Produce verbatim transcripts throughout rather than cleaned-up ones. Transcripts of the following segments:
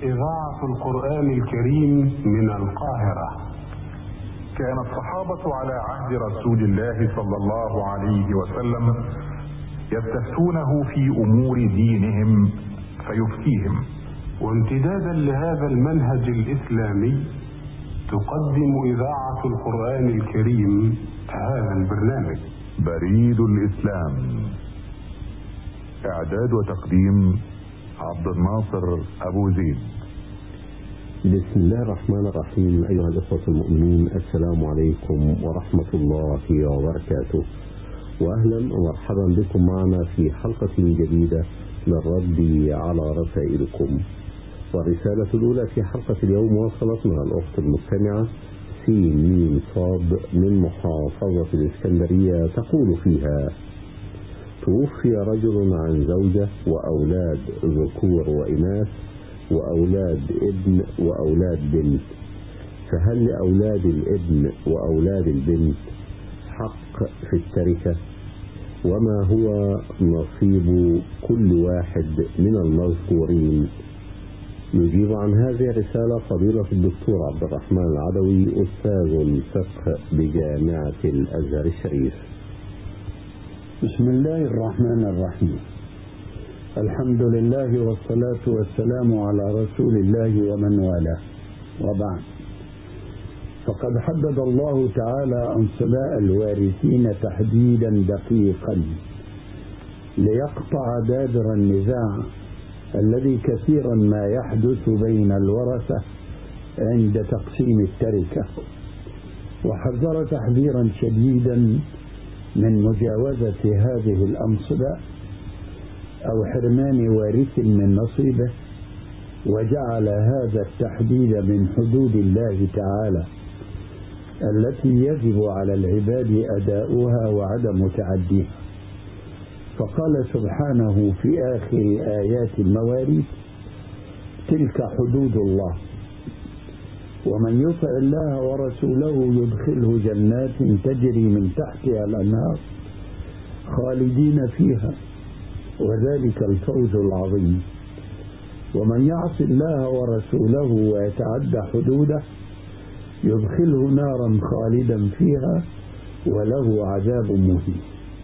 إذاعة القرآن الكريم من القاهرة. كان الصحابة على عهد رسول الله صلى الله عليه وسلم يستفتونه في أمور دينهم فيفتيهم. وامتدادا لهذا المنهج الإسلامي تقدم إذاعة القرآن الكريم هذا البرنامج بريد الإسلام. إعداد وتقديم عبد الناصر أبو زيد. بسم الله الرحمن الرحيم. أيها الأخوة المؤمنين، السلام عليكم ورحمة الله وبركاته، وأهلا ومرحبا بكم معنا في حلقة جديدة للرد على رسائلكم. والرسالة الأولى في حلقة اليوم وصلت من الأخت المستمعة سين ميم صاد من محافظة الإسكندرية، تقول فيها: توفي رجل عن زوجة وأولاد ذكور وإناث وأولاد ابن وأولاد بنت، فهل لأولاد الابن وأولاد البنت حق في التركة؟ وما هو نصيب كل واحد من المذكورين؟ يجيب عن هذه الرسالة فضيلة الدكتور عبد الرحمن العدوي، أستاذ الفقه بجامعة الأزهر الشريف. بسم الله الرحمن الرحيم. الحمد لله والصلاة والسلام على رسول الله ومن والاه، وبعد، فقد حدد الله تعالى أنصباء الوارثين تحديدا دقيقا ليقطع دابر النزاع الذي كثيرا ما يحدث بين الورثة عند تقسيم التركة، وحذر تحذيرا شديدا من مجاوزة هذه الأنصبة أو حرمان وارث من نصيبه، وجعل هذا التحديد من حدود الله تعالى التي يجب على العباد أداؤها وعدم تعديها. فقال سبحانه في آخر آيات المواريث: تلك حدود الله ومن يطع الله ورسوله يدخله جنات تجري من تحتها الأنهار خالدين فيها وذلك الفوز العظيم، ومن يعص الله ورسوله ويتعدى حدوده يدخله نارا خالدا فيها وله عذاب مهين.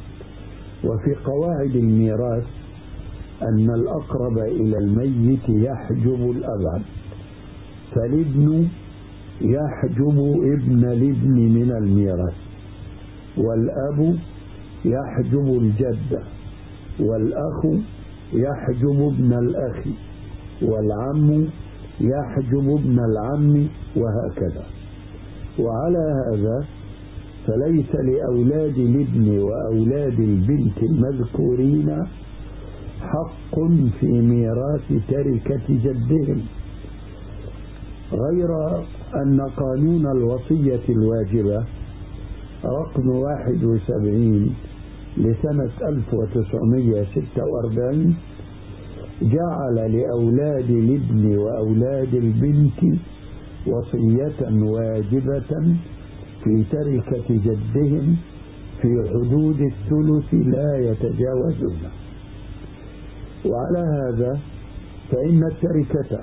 وفي قواعد الميراث أن الأقرب إلى الميت يحجب الأبعد، فالابن يحجب ابن الابن من الميراث، والأب يحجب الجد، والأخ يحجب ابن الأخ، والعم يحجب ابن العم، وهكذا. وعلى هذا فليس لأولاد الابن وأولاد البنت المذكورين حق في ميراث تركة جدهم، غير أن قانون الوصية الواجبة رقم واحد وسبعين لسنة ألف وتسعمائة وستة وأربعين جعل لأولاد الابن وأولاد البنت وصية واجبة في تركة جدهم في حدود الثلث لا يتجاوزونه. وعلى هذا فإن التركة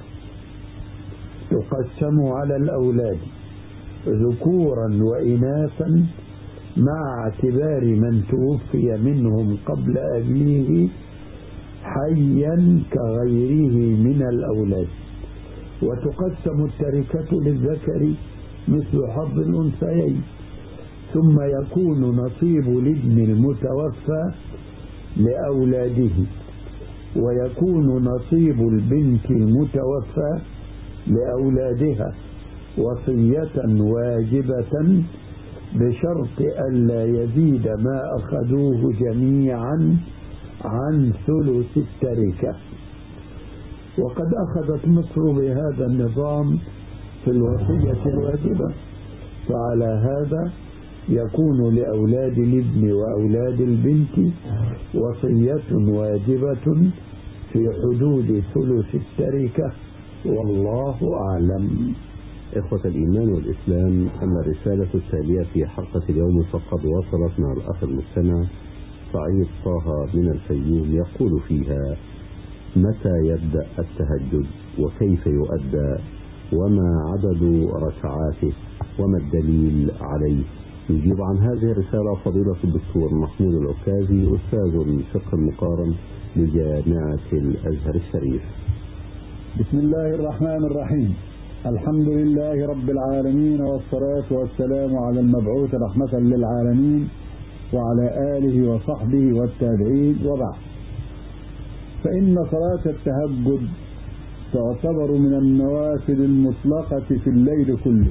تقسم على الأولاد ذكورا وإناثا مع اعتبار من توفي منهم قبل أبيه حيا كغيره من الأولاد. وتقسم التركة للذكر مثل حظ الأنثيين، ثم يكون نصيب الابن المتوفى لأولاده، ويكون نصيب البنت المتوفى لأولادها وصية واجبة بشرط ألا يزيد ما أخذوه جميعا عن ثلث التركة. وقد أخذت مصر بهذا النظام في الوصية الواجبة، فعلى هذا يكون لأولاد الابن وأولاد البنت وصية واجبة في حدود ثلث التركة، والله أعلم. إخوة الإيمان والإسلام، أما الرسالة التالية في حلقة اليوم فقد وصلت مع الأخ المستمع سعيد طه من الفيوم، يقول فيها: متى يبدأ التهجد وكيف يؤدى وما عدد ركعاته وما الدليل عليه؟ يجيب عن هذه الرسالة فضيلة الدكتور محمود العكازي أستاذ الفقه المقارن بجامعة الأزهر الشريف. بسم الله الرحمن الرحيم. الحمد لله رب العالمين، والصلاة والسلام على المبعوث رحمة للعالمين وعلى آله وصحبه والتابعين، وبعد. فإن صلاة التهجد تعتبر من النوافل المطلقة في الليل كله،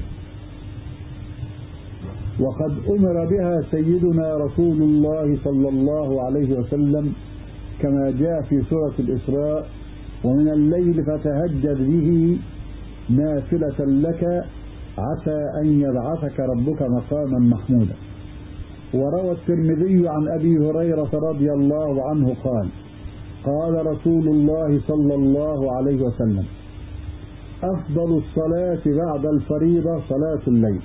وقد أمر بها سيدنا رسول الله صلى الله عليه وسلم كما جاء في سورة الإسراء: ومن الليل فتهجد به نافلة لك عسى أن يبعثك ربك مقاما محمودا. وروى الترمذي عن أبي هريرة رضي الله عنه قال: قال رسول الله صلى الله عليه وسلم: أفضل الصلاة بعد الفريضة صلاة الليل،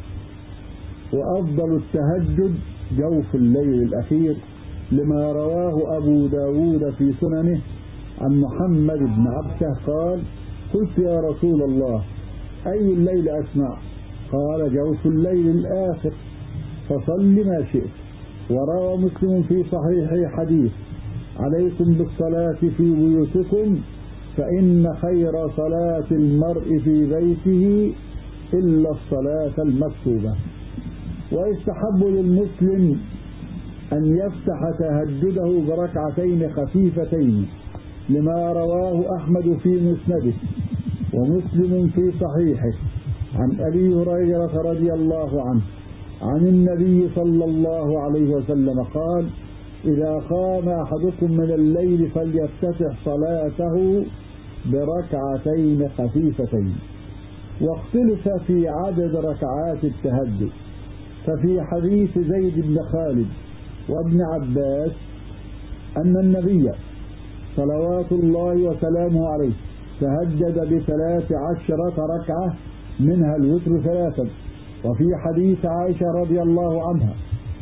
وأفضل التهجد جوف الليل الأخير، لما رواه أبو داود في سننه عن محمد بن عبسة قال: قلت يا رسول الله أي الليل أسمع؟ قال: جوف الليل الآخر، فصل ما شئت. وروى مسلم في صحيحه حديث: عليكم بالصلاة في بيوتكم فإن خير صلاة المرء في بيته إلا الصلاة المكتوبة. ويستحب للمسلم أن يفتح تهجده بركعتين خفيفتين، لما رواه أحمد في مسنده ومسلم في صحيحه عن أبي هريرة رضي الله عنه عن النبي صلى الله عليه وسلم قال: إذا قام أحدكم من الليل فليفتتح صلاته بركعتين خفيفتين. واختلف في عدد ركعات التهجد، ففي حديث زيد بن خالد وابن عباس أن النبي صلوات الله وسلامه عليه تهجد بثلاث عشرة ركعة منها الوتر ثلاثا. وفي حديث عائشة رضي الله عنها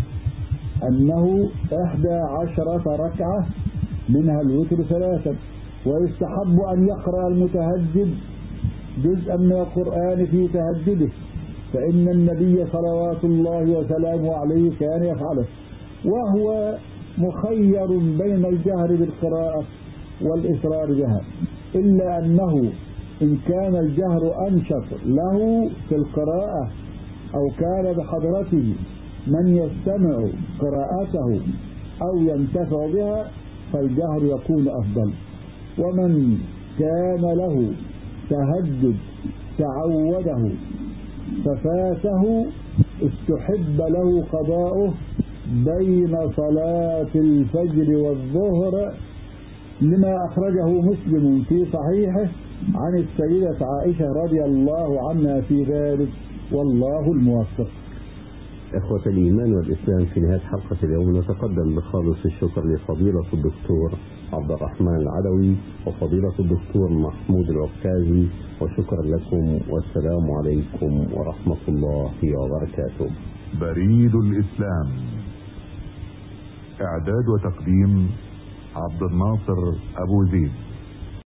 أنه إحدى عشرة ركعة منها الوتر ثلاثا. ويستحب أن يقرأ المتهجد جزءا من القرآن في تهجده، فإن النبي صلوات الله وسلامه عليه كان يفعله، وهو مخير بين الجهر بالقراءة والإسرار بها، إلا أنه إن كان الجهر أنشط له في القراءة أو كان بحضرته من يستمع قراءته أو ينتفع بها فالجهر يكون أفضل. ومن كان له تهجد تعوده ففاته استحب له قضاؤه بين صلاة الفجر والظهر، لما أخرجه مسلم في صحيحه عن السيدة عائشة رضي الله عنها في ذلك، والله الموفق. إخوة الإيمان والإسلام، في نهاية حلقة اليوم نتقدم بخالص الشكر لفضيلة الدكتور عبد الرحمن العدوي وفضيلة الدكتور محمود العكازي، وشكرا لكم، والسلام عليكم ورحمة الله وبركاته. بريد الإسلام، إعداد وتقديم عبد الناصر أبو زيد.